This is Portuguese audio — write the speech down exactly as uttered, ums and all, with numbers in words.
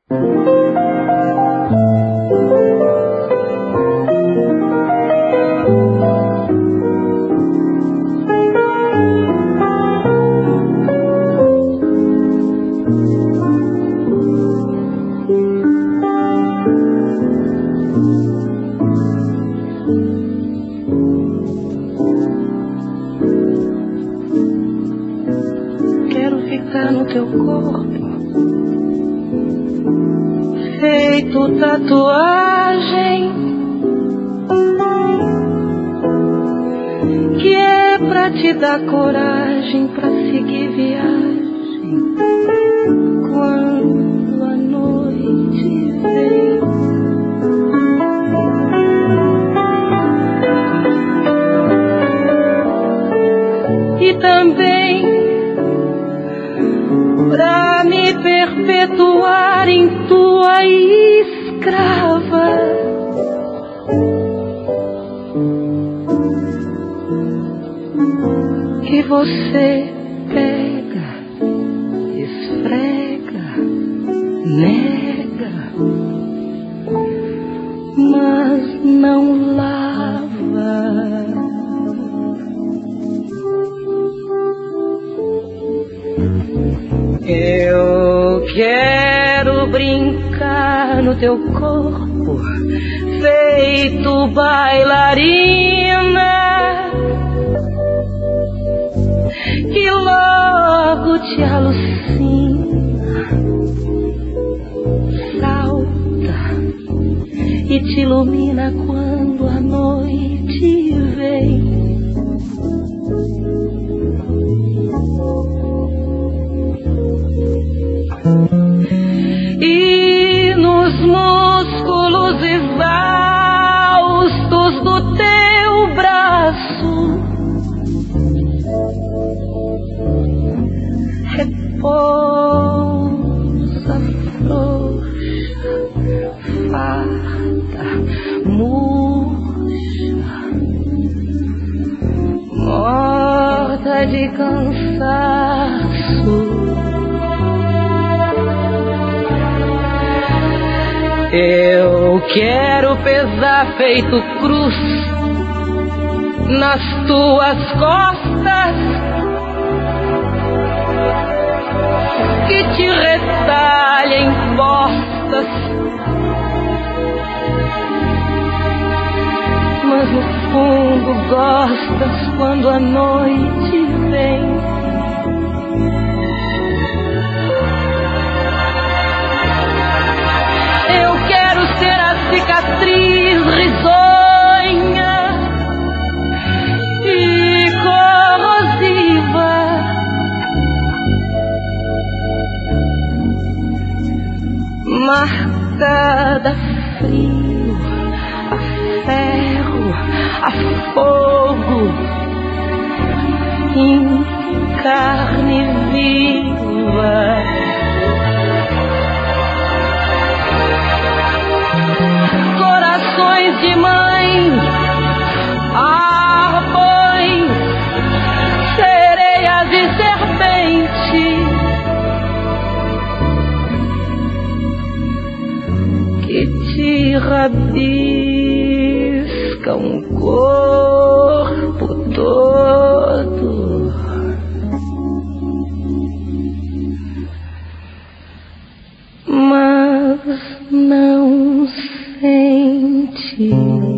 No teu corpo, feito tatuagem, que é pra te dar coragem pra seguir viagem quando a noite vem. E também pra me perpetuar em tua escrava, que você pega, esfrega, nega, mas não lava. Eu quero brincar no teu corpo, feito bailarina, que logo te alucina, salta e te ilumina quando a noite vem. E nos músculos exaustos do teu braço repousa frouxa, farta, murcha, morta de cansaço. Eu quero pesar feito cruz nas tuas costas, que te retalhem postas, mas no fundo gostas quando a noite vem. Eu quero ser a cicatriz risonha e corrosiva, marcada a frio, a ferro, a fogo, em carne viva. Corações de mãe, arpões, sereias e serpentes que te rabiscam o corpo todo, mas não sente.